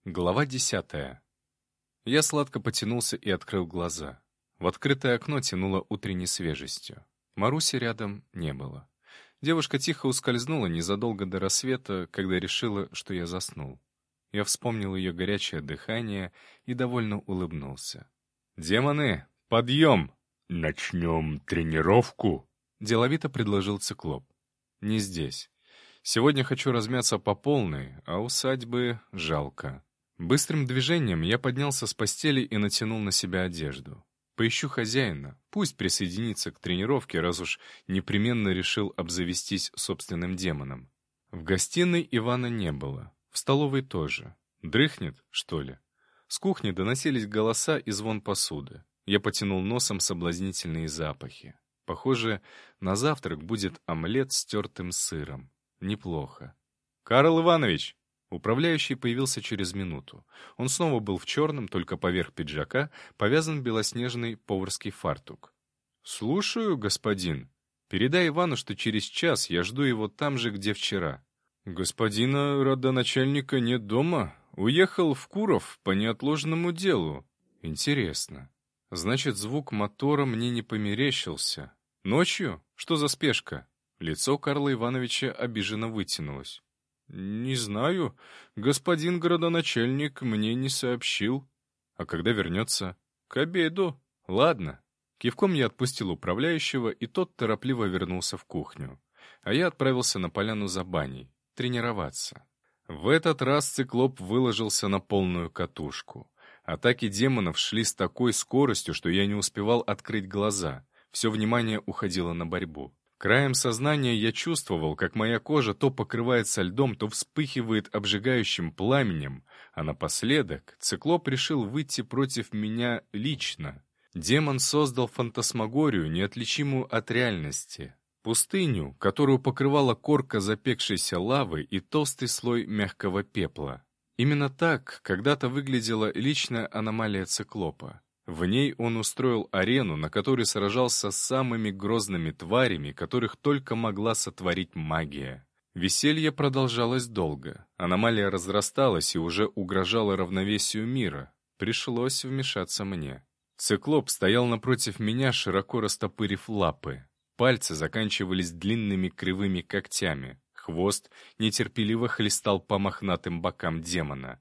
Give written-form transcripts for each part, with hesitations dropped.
Глава 10. Я сладко потянулся и открыл глаза. В открытое окно тянуло утренней свежестью. Маруси рядом не было. Девушка тихо ускользнула незадолго до рассвета, когда решила, что я заснул. Я вспомнил ее горячее дыхание и довольно улыбнулся. «Демоны, подъем!» «Начнем тренировку?» — деловито предложил циклоп. «Не здесь. Сегодня хочу размяться по полной, а усадьбы жалко». Быстрым движением я поднялся с постели и натянул на себя одежду. Поищу хозяина, пусть присоединится к тренировке, раз уж непременно решил обзавестись собственным демоном. В гостиной Ивана не было, в столовой тоже. Дрыхнет, что ли? С кухни доносились голоса и звон посуды. Я потянул носом соблазнительные запахи. Похоже, на завтрак будет омлет с тертым сыром. Неплохо. «Карл Иванович!» Управляющий появился через минуту. Он снова был в черном, только поверх пиджака повязан белоснежный поварский фартук. «Слушаю, господин. Передай Ивану, что через час я жду его там же, где вчера». «Господина родоначальника нет дома. Уехал в Куров по неотложному делу». «Интересно. Значит, звук мотора мне не померещился. Ночью? Что за спешка?» Лицо Карла Ивановича обиженно вытянулось. «Не знаю. Господин городоначальник мне не сообщил. А когда вернется?» «К обеду. Ладно». Кивком я отпустил управляющего, и тот торопливо вернулся в кухню. А я отправился на поляну за баней. Тренироваться. В этот раз циклоп выложился на полную катушку. Атаки демонов шли с такой скоростью, что я не успевал открыть глаза. Все внимание уходило на борьбу. Краем сознания я чувствовал, как моя кожа то покрывается льдом, то вспыхивает обжигающим пламенем, а напоследок циклоп решил выйти против меня лично. Демон создал фантасмагорию, неотличимую от реальности. Пустыню, которую покрывала корка запекшейся лавы и толстый слой мягкого пепла. Именно так когда-то выглядела личная аномалия циклопа. В ней он устроил арену, на которой сражался с самыми грозными тварями, которых только могла сотворить магия. Веселье продолжалось долго. Аномалия разрасталась и уже угрожала равновесию мира. Пришлось вмешаться мне. Циклоп стоял напротив меня, широко растопырив лапы. Пальцы заканчивались длинными кривыми когтями. Хвост нетерпеливо хлестал по мохнатым бокам демона.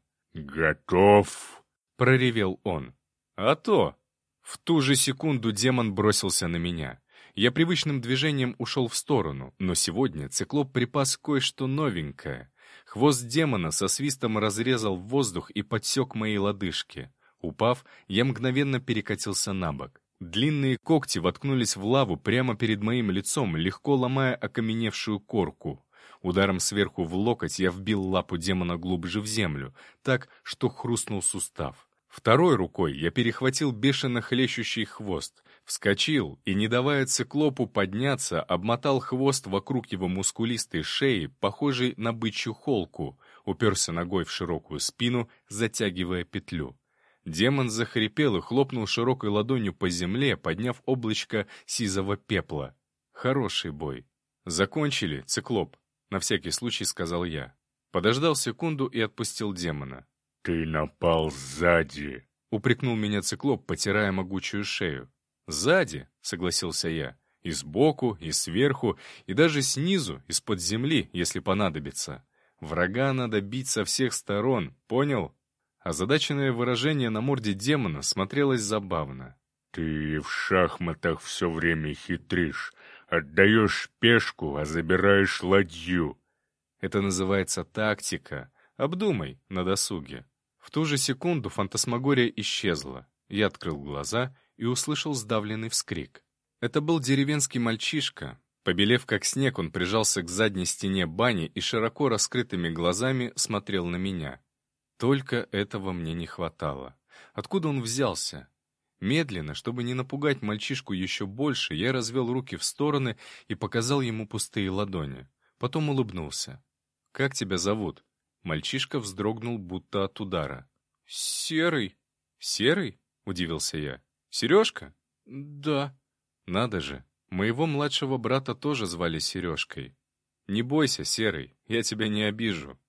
«Готов!» — проревел он. «А то!» В ту же секунду демон бросился на меня. Я привычным движением ушел в сторону, но сегодня циклоп припас кое-что новенькое. Хвост демона со свистом разрезал воздух и подсек мои лодыжки. Упав, я мгновенно перекатился на бок. Длинные когти воткнулись в лаву прямо перед моим лицом, легко ломая окаменевшую корку. Ударом сверху в локоть я вбил лапу демона глубже в землю, так, что хрустнул сустав. Второй рукой я перехватил бешено хлещущий хвост, вскочил и, не давая циклопу подняться, обмотал хвост вокруг его мускулистой шеи, похожей на бычью холку, уперся ногой в широкую спину, затягивая петлю. Демон захрипел и хлопнул широкой ладонью по земле, подняв облачко сизого пепла. Хороший бой. «Закончили, циклоп», — на всякий случай сказал я. Подождал секунду и отпустил демона. «Ты напал сзади!» — упрекнул меня циклоп, потирая могучую шею. «Сзади», — согласился я, — «и сбоку, и сверху, и даже снизу, из-под земли, если понадобится. Врага надо бить со всех сторон, понял?» Озадаченное выражение на морде демона смотрелось забавно. «Ты в шахматах все время хитришь. Отдаешь пешку, а забираешь ладью». «Это называется тактика. Обдумай на досуге». В ту же секунду фантасмагория исчезла. Я открыл глаза и услышал сдавленный вскрик. Это был деревенский мальчишка. Побелев как снег, он прижался к задней стене бани и широко раскрытыми глазами смотрел на меня. Только этого мне не хватало. Откуда он взялся? Медленно, чтобы не напугать мальчишку еще больше, я развел руки в стороны и показал ему пустые ладони. Потом улыбнулся. «Как тебя зовут?» Мальчишка вздрогнул, будто от удара. «Серый». «Серый?» — удивился я. «Сережка?» «Да». «Надо же, моего младшего брата тоже звали Сережкой». «Не бойся, Серый, я тебя не обижу».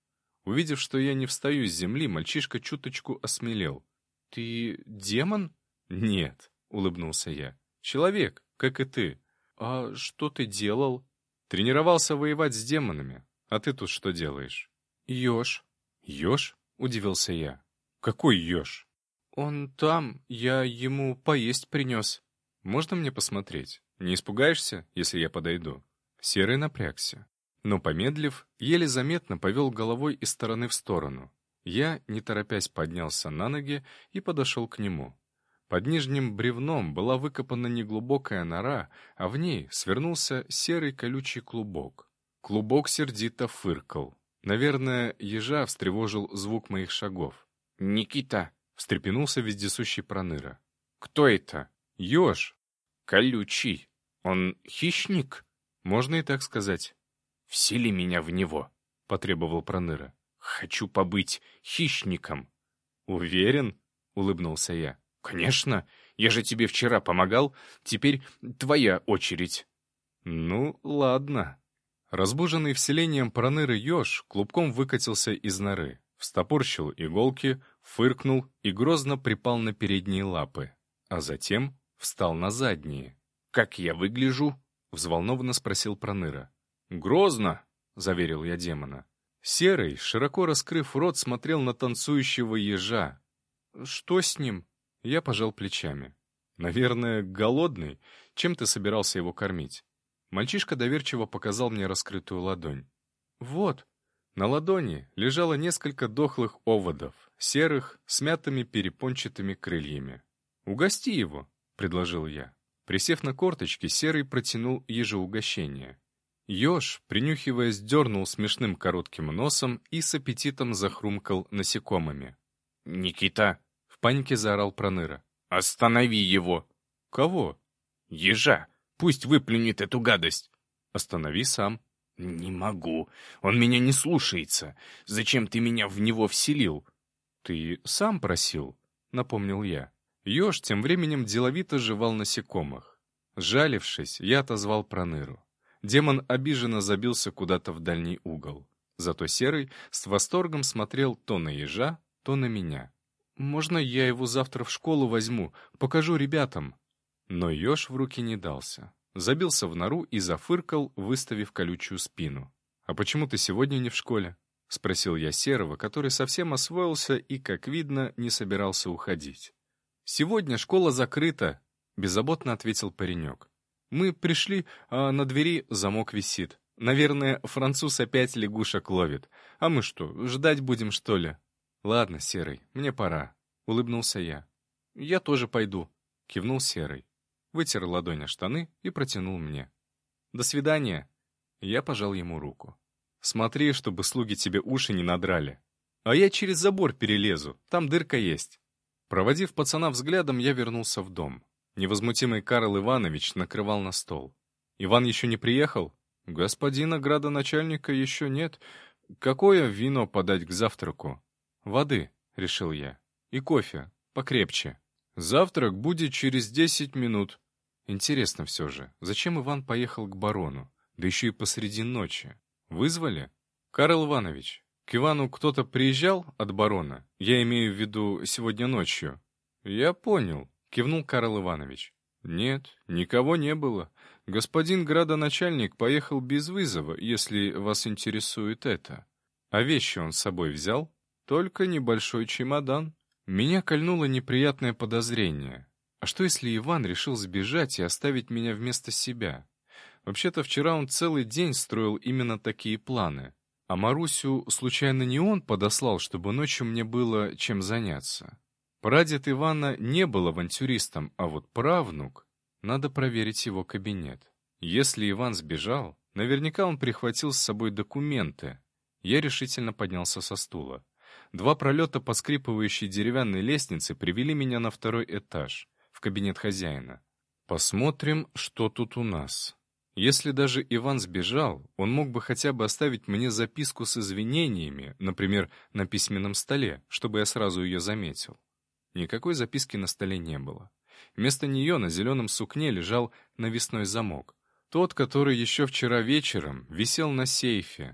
Увидев, что я не встаю с земли, мальчишка чуточку осмелел. «Ты демон?» «Нет», — улыбнулся я. «Человек, как и ты». «А что ты делал?» «Тренировался воевать с демонами. А ты тут что делаешь?» «Еж». «Еж?» — удивился я. «Какой еж?» «Он там. Я ему поесть принес». «Можно мне посмотреть? Не испугаешься, если я подойду?» Серый напрягся. Но, помедлив, еле заметно повел головой из стороны в сторону. Я, не торопясь, поднялся на ноги и подошел к нему. Под нижним бревном была выкопана неглубокая нора, а в ней свернулся серый колючий клубок. Клубок сердито фыркал. Наверное, ежа встревожил звук моих шагов. «Никита!» — встрепенулся вездесущий Проныра. «Кто это?» «Еж!» «Колючий! Он хищник?» «Можно и так сказать». «Всели меня в него!» — потребовал Проныра. «Хочу побыть хищником». «Уверен?» — улыбнулся я. «Конечно! Я же тебе вчера помогал, теперь твоя очередь». «Ну, ладно». Разбуженный вселением Проныры еж клубком выкатился из норы, встопорщил иголки, фыркнул и грозно припал на передние лапы, а затем встал на задние. «Как я выгляжу?» — взволнованно спросил Проныра. «Грозно!» — заверил я демона. Серый, широко раскрыв рот, смотрел на танцующего ежа. «Что с ним?» Я пожал плечами. «Наверное, голодный. Чем ты собирался его кормить?» Мальчишка доверчиво показал мне раскрытую ладонь. «Вот». На ладони лежало несколько дохлых оводов, серых, с мятыми перепончатыми крыльями. «Угости его», — предложил я. Присев на корточки, Серый протянул ежу угощение. Еж, принюхиваясь, дернул смешным коротким носом и с аппетитом захрумкал насекомыми. «Никита!» — в панике заорал Проныра. «Останови его!» «Кого?» «Ежа! Пусть выплюнет эту гадость!» «Останови сам!» «Не могу. Он меня не слушается. Зачем ты меня в него вселил?» «Ты сам просил», — напомнил я. Еж тем временем деловито жевал насекомых. Сжалившись, я отозвал Проныру. Демон обиженно забился куда-то в дальний угол. Зато Серый с восторгом смотрел то на ежа, то на меня. «Можно я его завтра в школу возьму? Покажу ребятам?» Но еж в руки не дался. Забился в нору и зафыркал, выставив колючую спину. «А почему ты сегодня не в школе?» — спросил я Серого, который совсем освоился и, как видно, не собирался уходить. «Сегодня школа закрыта», — беззаботно ответил паренек. «Мы пришли, а на двери замок висит. Наверное, француз опять лягушек ловит. А мы что, ждать будем, что ли?» «Ладно, Серый, мне пора», — улыбнулся я. «Я тоже пойду», — кивнул Серый. Вытер ладонь о штаны и протянул мне. «До свидания!» Я пожал ему руку. «Смотри, чтобы слуги тебе уши не надрали. А я через забор перелезу, там дырка есть». Проводив пацана взглядом, я вернулся в дом. Невозмутимый Карл Иванович накрывал на стол. «Иван еще не приехал?» «Господина градоначальника еще нет. Какое вино подать к завтраку?» «Воды», — решил я. «И кофе, покрепче. Завтрак будет через 10 минут». Интересно все же, зачем Иван поехал к барону? Да еще и посреди ночи. Вызвали? «Карл Иванович, к Ивану кто-то приезжал от барона? Я имею в виду сегодня ночью». «Я понял», — кивнул Карл Иванович. «Нет, никого не было. Господин градоначальник поехал без вызова, если вас интересует это. А вещи он с собой взял? Только небольшой чемодан». Меня кольнуло неприятное подозрение. А что, если Иван решил сбежать и оставить меня вместо себя? Вообще-то вчера он целый день строил именно такие планы. А Марусю, случайно, не он подослал, чтобы ночью мне было чем заняться? Прадед Ивана не был авантюристом, а вот правнук... Надо проверить его кабинет. Если Иван сбежал, наверняка он прихватил с собой документы. Я решительно поднялся со стула. 2 пролета поскрипывающей деревянной лестницы привели меня на 2-й этаж, в кабинет хозяина. Посмотрим, что тут у нас. Если даже Иван сбежал, он мог бы хотя бы оставить мне записку с извинениями, например, на письменном столе, чтобы я сразу ее заметил. Никакой записки на столе не было. Вместо нее на зеленом сукне лежал навесной замок. Тот, который еще вчера вечером висел на сейфе.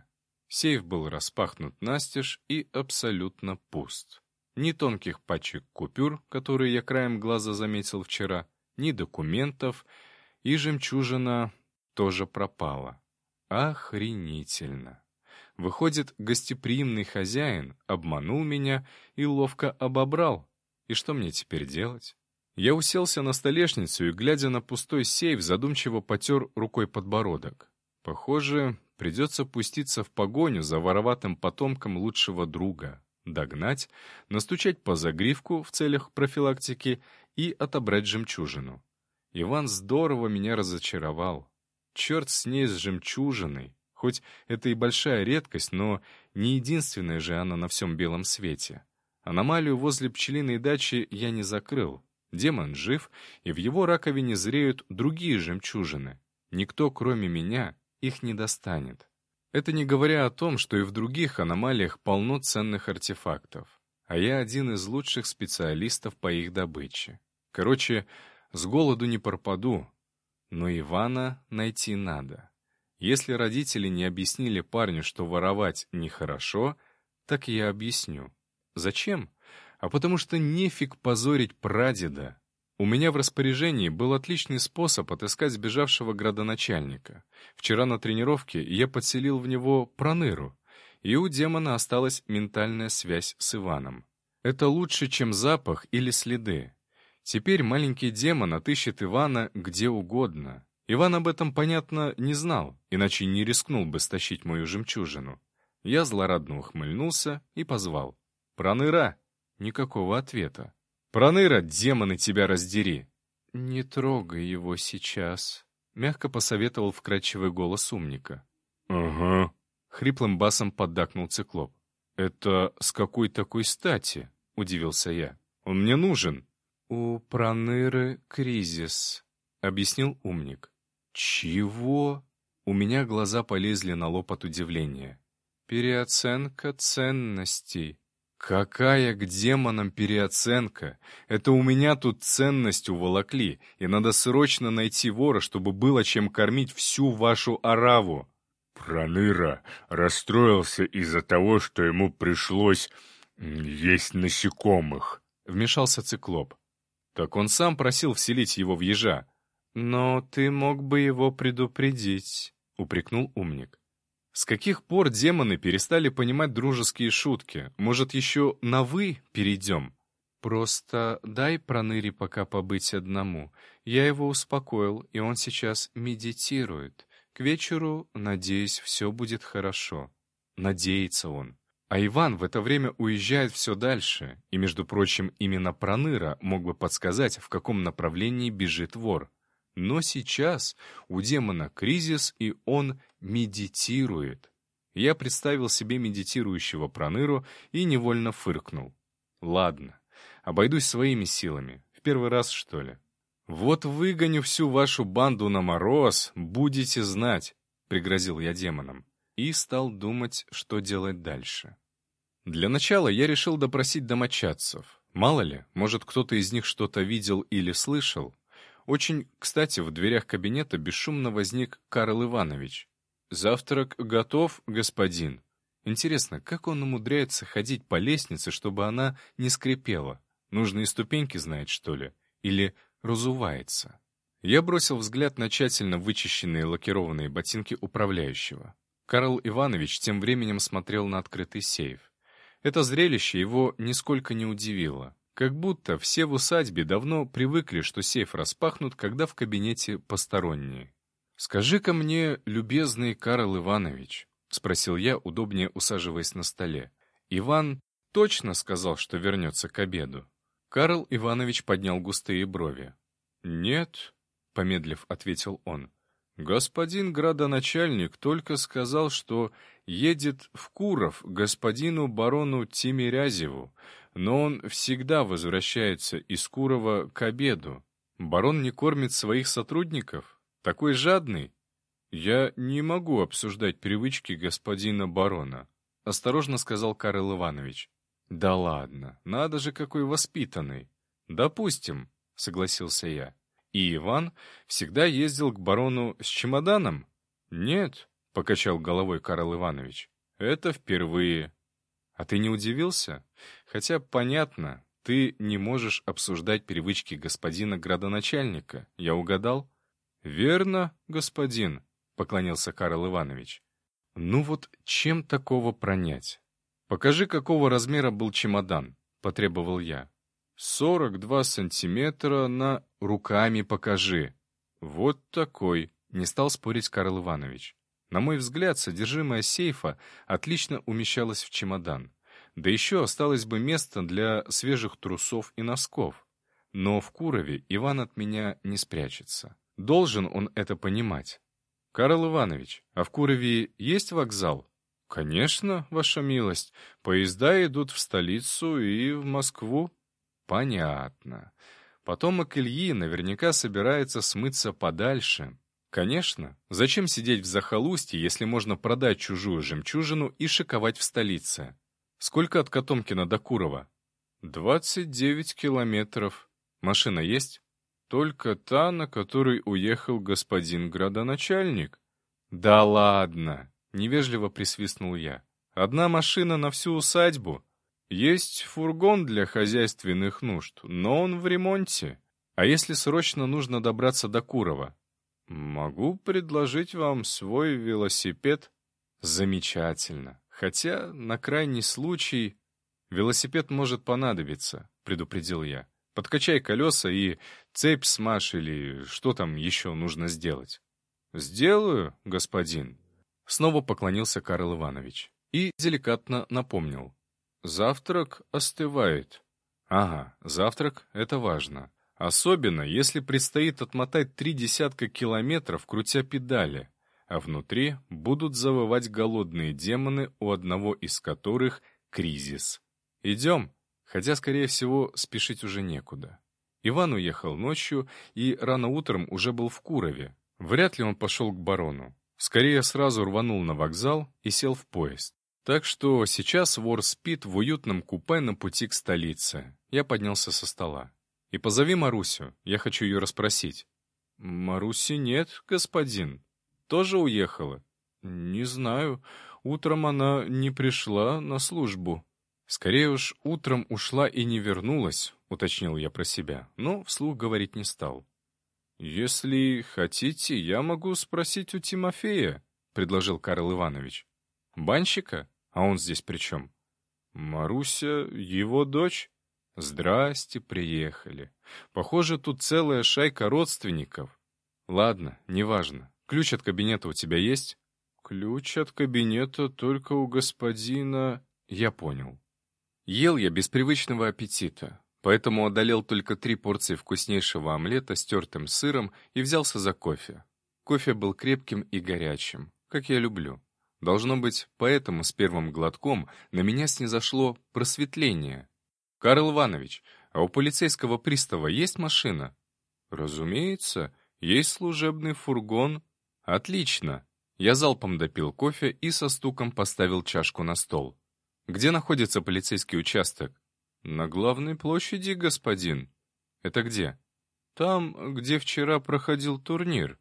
Сейф был распахнут настежь и абсолютно пуст. Ни тонких пачек купюр, которые я краем глаза заметил вчера, ни документов, и жемчужина тоже пропала. Охренительно. Выходит, гостеприимный хозяин обманул меня и ловко обобрал. И что мне теперь делать? Я уселся на столешницу и, глядя на пустой сейф, задумчиво потер рукой подбородок. Похоже, придется пуститься в погоню за вороватым потомком лучшего друга, догнать, настучать по загривку в целях профилактики и отобрать жемчужину. Иван здорово меня разочаровал. Черт с ней, с жемчужиной. Хоть это и большая редкость, но не единственная же она на всем белом свете. Аномалию возле пчелиной дачи я не закрыл. Демон жив, и в его раковине зреют другие жемчужины. Никто, кроме меня, их не достанет. Это не говоря о том, что и в других аномалиях полно ценных артефактов. А я один из лучших специалистов по их добыче. Короче, с голоду не пропаду. Но Ивана найти надо. Если родители не объяснили парню, что воровать нехорошо, так я объясню. Зачем? А потому что нефиг позорить прадеда. У меня в распоряжении был отличный способ отыскать сбежавшего градоначальника. Вчера на тренировке я подселил в него проныру, и у демона осталась ментальная связь с Иваном. Это лучше, чем запах или следы. Теперь маленький демон отыщет Ивана где угодно. Иван об этом, понятно, не знал, иначе не рискнул бы стащить мою жемчужину. Я злорадно ухмыльнулся и позвал. «Проныра!» Никакого ответа. «Проныра, демоны, тебя раздери!» «Не трогай его сейчас», — мягко посоветовал вкрадчивый голос умника. «Ага», — хриплым басом поддакнул циклоп. «Это с какой такой стати?» — удивился я. «Он мне нужен». «У Проныры кризис», — объяснил умник. «Чего?» У меня глаза полезли на лоб от удивления. «Переоценка ценностей». «Какая к демонам переоценка? Это у меня тут ценность уволокли, и надо срочно найти вора, чтобы было чем кормить всю вашу ораву». Проныра расстроился из-за того, что ему пришлось есть насекомых. Вмешался циклоп. Так он сам просил вселить его в ежа. «Но ты мог бы его предупредить», — упрекнул умник. С каких пор демоны перестали понимать дружеские шутки? Может, еще на «вы» перейдем? Просто дай Проныре пока побыть одному. Я его успокоил, и он сейчас медитирует. К вечеру, надеюсь, все будет хорошо. Надеется он. А Иван в это время уезжает все дальше, и, между прочим, именно Проныра мог бы подсказать, в каком направлении бежит вор. Но сейчас у демона кризис, и он медитирует. Я представил себе медитирующего Проныру и невольно фыркнул. Ладно, обойдусь своими силами. В первый раз, что ли? Вот выгоню всю вашу банду на мороз, будете знать, пригрозил я демонам. И стал думать, что делать дальше. Для начала я решил допросить домочадцев. Мало ли, может, кто-то из них что-то видел или слышал. Очень кстати, в дверях кабинета бесшумно возник Карл Иванович. «Завтрак готов, господин». Интересно, как он умудряется ходить по лестнице, чтобы она не скрипела? Нужные ступеньки знает, что ли? Или разувается? Я бросил взгляд на тщательно вычищенные лакированные ботинки управляющего. Карл Иванович тем временем смотрел на открытый сейф. Это зрелище его нисколько не удивило. Как будто все в усадьбе давно привыкли, что сейф распахнут, когда в кабинете посторонние. «Скажи-ка мне, любезный Карл Иванович», — спросил я, удобнее усаживаясь на столе, «Иван точно сказал, что вернется к обеду?» Карл Иванович поднял густые брови. «Нет», — помедлив ответил он, «господин градоначальник только сказал, что едет в Куров к господину барону Тимирязеву, но он всегда возвращается из Курова к обеду. Барон не кормит своих сотрудников? Такой жадный? Я не могу обсуждать привычки господина барона», — осторожно сказал Карл Иванович. «Да ладно, надо же, какой воспитанный». «Допустим», — согласился я. «И Иван всегда ездил к барону с чемоданом?» «Нет», — покачал головой Карл Иванович. Это впервые. А ты не удивился? Хотя, понятно, ты не можешь обсуждать привычки господина градоначальника. Я угадал? Верно, господин, поклонился Карл Иванович. Ну вот чем такого пронять? Покажи, какого размера был чемодан, потребовал я. 42 сантиметра на... Руками покажи. Вот такой, не стал спорить Карл Иванович. На мой взгляд, содержимое сейфа отлично умещалось в чемодан. Да еще осталось бы место для свежих трусов и носков. Но в Курове Иван от меня не спрячется. Должен он это понимать. «Карл Иванович, а в Курове есть вокзал?» «Конечно, ваша милость. Поезда идут в столицу и в Москву». «Понятно. Потомок Ильи наверняка собирается смыться подальше». «Конечно. Зачем сидеть в захолустье, если можно продать чужую жемчужину и шиковать в столице? Сколько от Котомкина до Курова?» 29 километров. Машина есть?» «Только та, на которой уехал господин градоначальник». «Да ладно!» — невежливо присвистнул я. «Одна машина на всю усадьбу. Есть фургон для хозяйственных нужд, но он в ремонте. А если срочно нужно добраться до Курова?» «Могу предложить вам свой велосипед». «Замечательно. Хотя, на крайний случай, велосипед может понадобиться», — предупредил я. «Подкачай колеса и цепь смажь или что там еще нужно сделать». «Сделаю, господин». Снова поклонился Карл Иванович и деликатно напомнил. «Завтрак остывает». «Ага, завтрак — это важно. Особенно, если предстоит отмотать 3 десятка километров, крутя педали, а внутри будут завывать голодные демоны, у одного из которых кризис. Идем». Хотя, скорее всего, спешить уже некуда. Иван уехал ночью и рано утром уже был в Курове. Вряд ли он пошел к барону. Скорее сразу рванул на вокзал и сел в поезд. Так что сейчас вор спит в уютном купе на пути к столице. Я поднялся со стола. «И позови Марусю, я хочу ее расспросить». «Маруси нет, господин. Тоже уехала?» «Не знаю. Утром она не пришла на службу». «Скорее уж, утром ушла и не вернулась», — уточнил я про себя, но вслух говорить не стал. «Если хотите, я могу спросить у Тимофея», — предложил Карл Иванович. «Банщика? А он здесь при чем?» «Маруся, его дочь?» «Здрасте, приехали. Похоже, тут целая шайка родственников». «Ладно, неважно. Ключ от кабинета у тебя есть?» «Ключ от кабинета только у господина...» «Я понял». Ел я без привычного аппетита, поэтому одолел только 3 порции вкуснейшего омлета с тертым сыром и взялся за кофе. Кофе был крепким и горячим, как я люблю. Должно быть, поэтому с первым глотком на меня снизошло просветление. «Карл Иванович, а у полицейского пристава есть машина?» «Разумеется, есть служебный фургон». «Отлично». Я залпом допил кофе и со стуком поставил чашку на стол. «Где находится полицейский участок?» «На главной площади, господин». «Это где?» «Там, где вчера проходил турнир».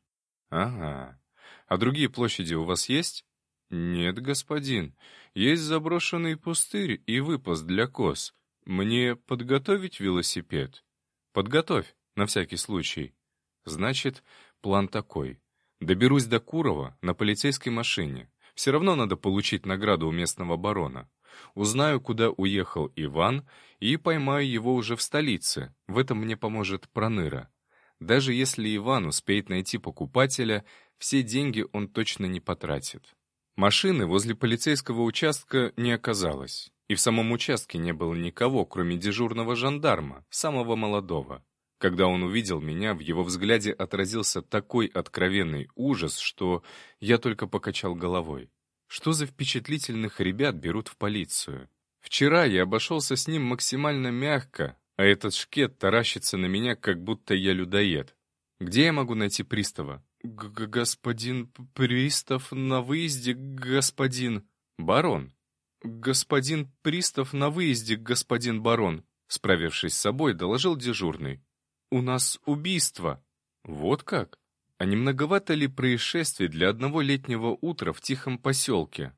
«Ага. А другие площади у вас есть?» «Нет, господин. Есть заброшенный пустырь и выпас для коз. Мне подготовить велосипед?» «Подготовь, на всякий случай». «Значит, план такой. Доберусь до Курова на полицейской машине. Все равно надо получить награду у местного барона. Узнаю, куда уехал Иван, и поймаю его уже в столице. В этом мне поможет Проныра. Даже если Иван успеет найти покупателя, все деньги он точно не потратит. Машины возле полицейского участка не оказалось. И в самом участке не было никого, кроме дежурного жандарма, самого молодого. Когда он увидел меня, в его взгляде отразился такой откровенный ужас, что я только покачал головой. Что за впечатлительных ребят берут в полицию? Вчера я обошелся с ним максимально мягко, а этот шкет таращится на меня, как будто я людоед. Где я могу найти пристава? Господин пристав на выезде, господин... Барон. Господин пристав на выезде, господин барон, справившись с собой, доложил дежурный. У нас убийство. Вот как? А не многовато ли происшествий для одного летнего утра в тихом поселке?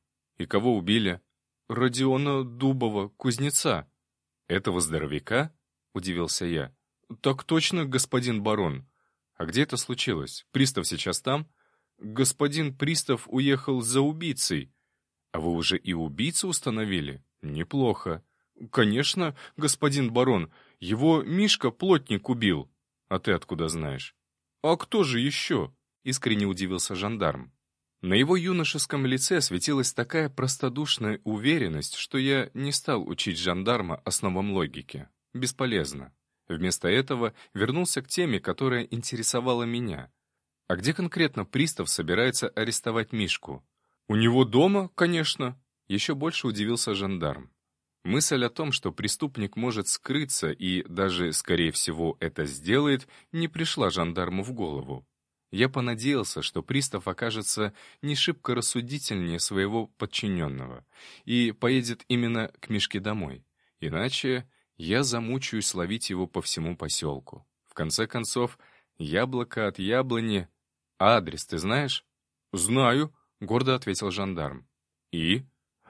И кого убили? Родиона Дубова, кузнеца. Этого здоровяка? Удивился я. Так точно, господин барон. А где это случилось? Пристав сейчас там? Господин Пристав уехал за убийцей. А вы уже и убийцу установили? Неплохо. Конечно, господин барон, его Мишка плотник убил. А ты откуда знаешь? А кто же еще? Искренне удивился жандарм. На его юношеском лице светилась такая простодушная уверенность, что я не стал учить жандарма основам логики. Бесполезно. Вместо этого вернулся к теме, которая интересовала меня. А где конкретно пристав собирается арестовать Мишку? У него дома, конечно. Еще больше удивился жандарм. Мысль о том, что преступник может скрыться и даже, скорее всего, это сделает, не пришла жандарму в голову. Я понадеялся, что пристав окажется не шибко рассудительнее своего подчиненного и поедет именно к Мишке домой. Иначе я замучаюсь ловить его по всему поселку. В конце концов, яблоко от яблони. А адрес ты знаешь? Знаю, гордо ответил жандарм. И?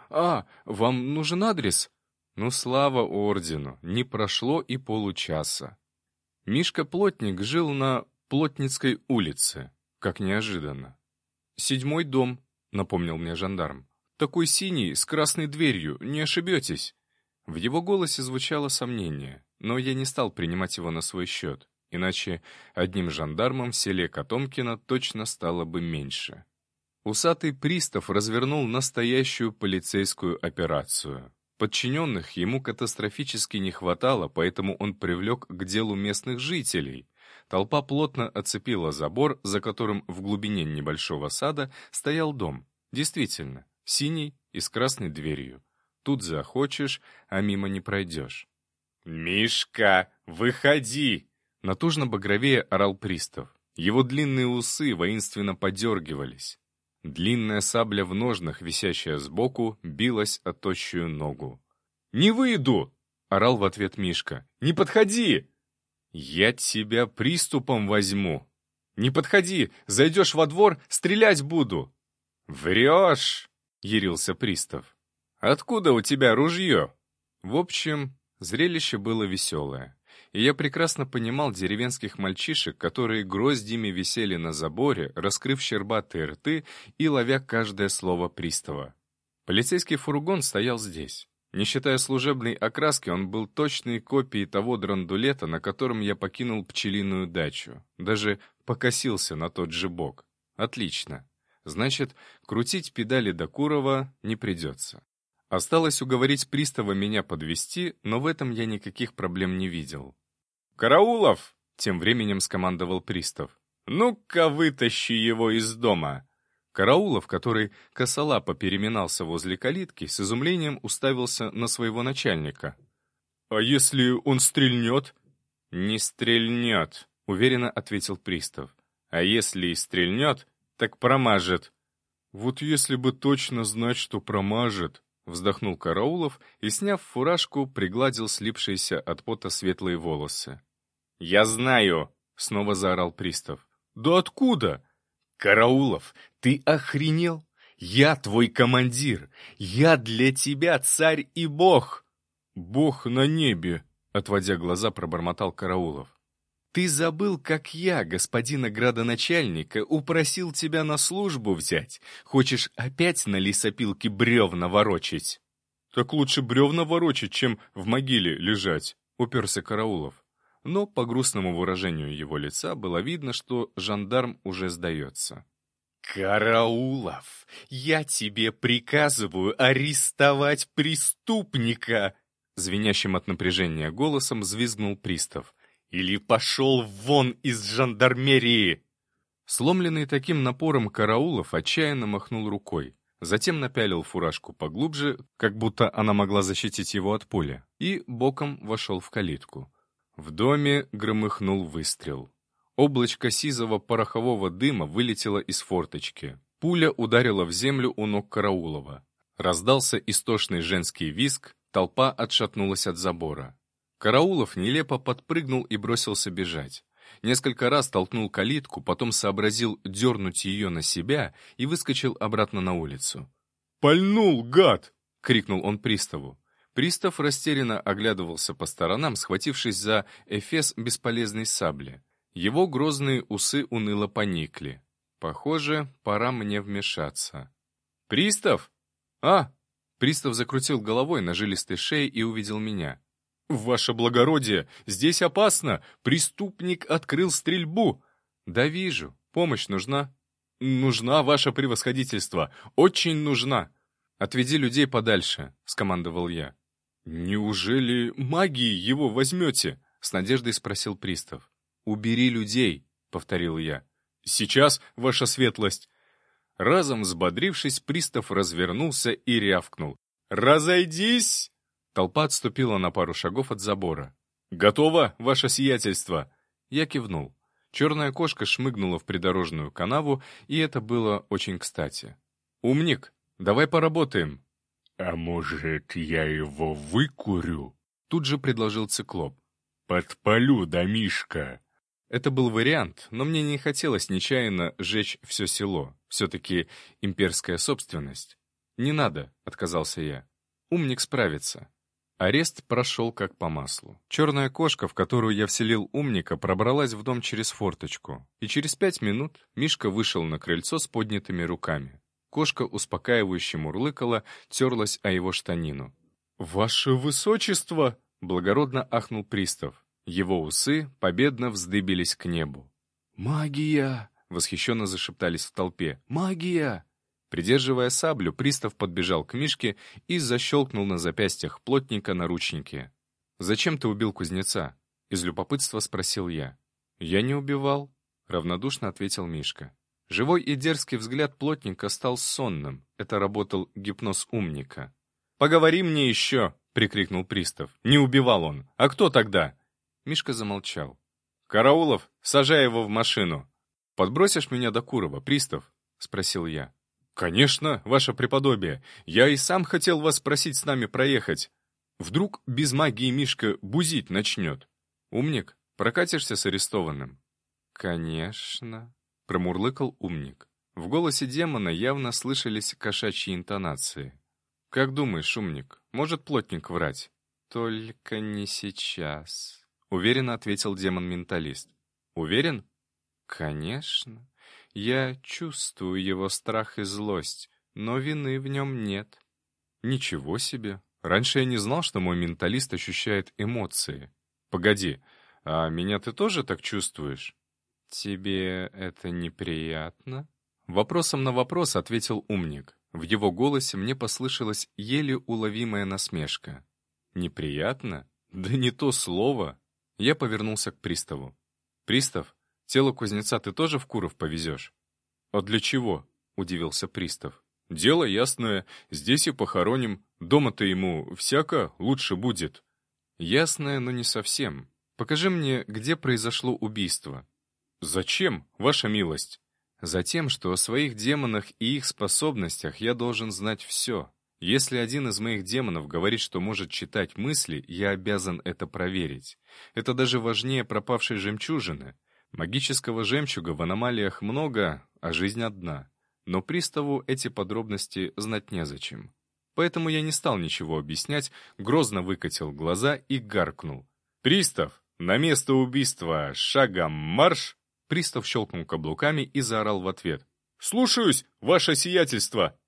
Вам нужен адрес? Ну, слава ордену, не прошло и получаса. Мишка-плотник жил на Плотницкой улице. Как неожиданно. 7-й дом, напомнил мне жандарм. Такой синий, с красной дверью, не ошибетесь. В его голосе звучало сомнение, но я не стал принимать его на свой счет, иначе одним жандармом в селе Котомкино точно стало бы меньше. Усатый пристав развернул настоящую полицейскую операцию. Подчиненных ему катастрофически не хватало, поэтому он привлек к делу местных жителей. Толпа плотно оцепила забор, за которым в глубине небольшого сада стоял дом. Действительно, синий и с красной дверью. Тут захочешь, а мимо не пройдешь. «Мишка, выходи!» Натужно багровее орал пристав. Его длинные усы воинственно подергивались. Длинная сабля в ножнах, висящая сбоку, билась о тощую ногу. «Не выйду!» — орал в ответ Мишка. «Не подходи!» «Я тебя приступом возьму!» «Не подходи! Зайдешь во двор, стрелять буду!» «Врешь!» — ярился пристав. «Откуда у тебя ружье?» В общем, зрелище было веселое. И я прекрасно понимал деревенских мальчишек, которые гроздьями висели на заборе, раскрыв щербатые рты и ловя каждое слово пристава. Полицейский фургон стоял здесь. Не считая служебной окраски, он был точной копией того драндулета, на котором я покинул пчелиную дачу. Даже покосился на тот же бок. Отлично. Значит, крутить педали до Курова не придется. Осталось уговорить пристава меня подвести, но в этом я никаких проблем не видел. «Караулов!» — тем временем скомандовал пристав. «Ну-ка, вытащи его из дома!» Караулов, который косолапо переминался возле калитки, с изумлением уставился на своего начальника. «А если он стрельнет?» «Не стрельнет», — уверенно ответил пристав. «А если и стрельнет, так промажет». «Вот если бы точно знать, что промажет», — вздохнул Караулов и, сняв фуражку, пригладил слипшиеся от пота светлые волосы. «Я знаю», — снова заорал пристав. «Да откуда?» «Караулов, ты охренел? Я твой командир. Я для тебя царь и бог». «Бог на небе», — отводя глаза, пробормотал Караулов. «Ты забыл, как я, господина градоначальника, упросил тебя на службу взять? Хочешь опять на лесопилке бревна ворочать?» «Так лучше бревна ворочать, чем в могиле лежать», — уперся Караулов. Но по грустному выражению его лица было видно, что жандарм уже сдается. «Караулов, я тебе приказываю арестовать преступника!» Звенящим от напряжения голосом взвизгнул пристав. «Или пошел вон из жандармерии!» Сломленный таким напором Караулов отчаянно махнул рукой. Затем напялил фуражку поглубже, как будто она могла защитить его от пули, и боком вошел в калитку. В доме громыхнул выстрел. Облачко сизого порохового дыма вылетело из форточки. Пуля ударила в землю у ног Караулова. Раздался истошный женский визг, толпа отшатнулась от забора. Караулов нелепо подпрыгнул и бросился бежать. Несколько раз толкнул калитку, потом сообразил дернуть ее на себя и выскочил обратно на улицу. «Пальнул, гад!» — крикнул он приставу. Пристав растерянно оглядывался по сторонам, схватившись за эфес бесполезной сабли. Его грозные усы уныло поникли. Похоже, пора мне вмешаться. «Пристав? А!» Пристав закрутил головой на жилистой шее и увидел меня. «Ваше благородие, здесь опасно! Преступник открыл стрельбу!» «Да вижу. Помощь нужна?» «Нужна, ваше превосходительство! Очень нужна!» «Отведи людей подальше», — скомандовал я. «Неужели магией его возьмете?» — с надеждой спросил пристав. «Убери людей», — повторил я. «Сейчас, ваша светлость!» Разом взбодрившись, пристав развернулся и рявкнул. «Разойдись!» Толпа отступила на пару шагов от забора. «Готово, ваше сиятельство!» Я кивнул. Черная кошка шмыгнула в придорожную канаву, и это было очень кстати. «Умник, давай поработаем!» «А может, я его выкурю?» Тут же предложил циклоп. «Подпалю домишко!» Это был вариант, но мне не хотелось нечаянно сжечь все село. Все-таки имперская собственность. «Не надо», — отказался я. «Умник справится». Арест прошел как по маслу. Черная кошка, в которую я вселил умника, пробралась в дом через форточку. И через 5 минут Мишка вышел на крыльцо с поднятыми руками. Кошка успокаивающе мурлыкала, терлась о его штанину. «Ваше высочество!» — благородно ахнул пристав. Его усы победно вздыбились к небу. «Магия!» — восхищенно зашептались в толпе. «Магия!» Придерживая саблю, пристав подбежал к Мишке и защелкнул на запястьях плотника наручники. «Зачем ты убил кузнеца?» — из любопытства спросил я. «Я не убивал», — равнодушно ответил Мишка. Живой и дерзкий взгляд плотника стал сонным. Это работал гипноз умника. «Поговори мне еще!» — прикрикнул пристав. «Не убивал он. А кто тогда?» Мишка замолчал. «Караулов, сажай его в машину!» «Подбросишь меня до Курова, пристав?» — спросил я. «Конечно, ваше преподобие. Я и сам хотел вас просить с нами проехать. Вдруг без магии Мишка бузить начнет. Умник, прокатишься с арестованным?» «Конечно», — промурлыкал умник. В голосе демона явно слышались кошачьи интонации. «Как думаешь, умник, может плотник врать?» «Только не сейчас», — уверенно ответил демон-менталист. «Уверен?» «Конечно. Я чувствую его страх и злость, но вины в нем нет». «Ничего себе! Раньше я не знал, что мой менталист ощущает эмоции. Погоди, а меня ты тоже так чувствуешь?» «Тебе это неприятно?» Вопросом на вопрос ответил умник. В его голосе мне послышалась еле уловимая насмешка. «Неприятно? Да не то слово!» Я повернулся к приставу. «Пристав, тело кузнеца ты тоже в Куров повезешь?» «А для чего?» — удивился пристав. «Дело ясное, здесь и похороним. Дома-то ему всяко лучше будет». «Ясное, но не совсем. Покажи мне, где произошло убийство». «Зачем, ваша милость?» «Затем, что о своих демонах и их способностях я должен знать все. Если один из моих демонов говорит, что может читать мысли, я обязан это проверить. Это даже важнее пропавшей жемчужины. Магического жемчуга в аномалиях много, а жизнь одна. Но приставу эти подробности знать незачем. Поэтому я не стал ничего объяснять, грозно выкатил глаза и гаркнул. «Пристав, на место убийства шагом марш!» Пристав щелкнул каблуками и заорал в ответ. «Слушаюсь, ваше сиятельство!»